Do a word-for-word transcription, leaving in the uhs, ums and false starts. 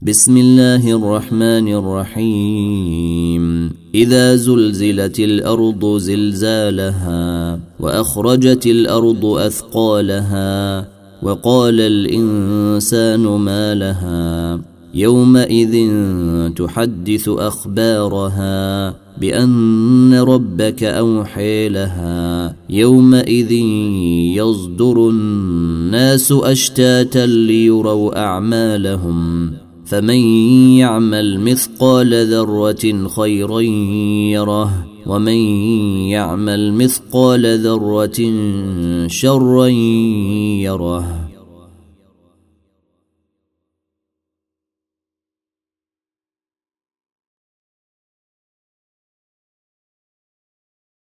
بسم الله الرحمن الرحيم إذا زلزلت الأرض زلزالها وأخرجت الأرض أثقالها وقال الإنسان ما لها يومئذ تحدث أخبارها بأن ربك أوحي لها يومئذ يصدر الناس أشتاتا ليروا أعمالهم فمن يعمل مثقال ذرة خيرا يره ومن يعمل مثقال ذرة شرا يره.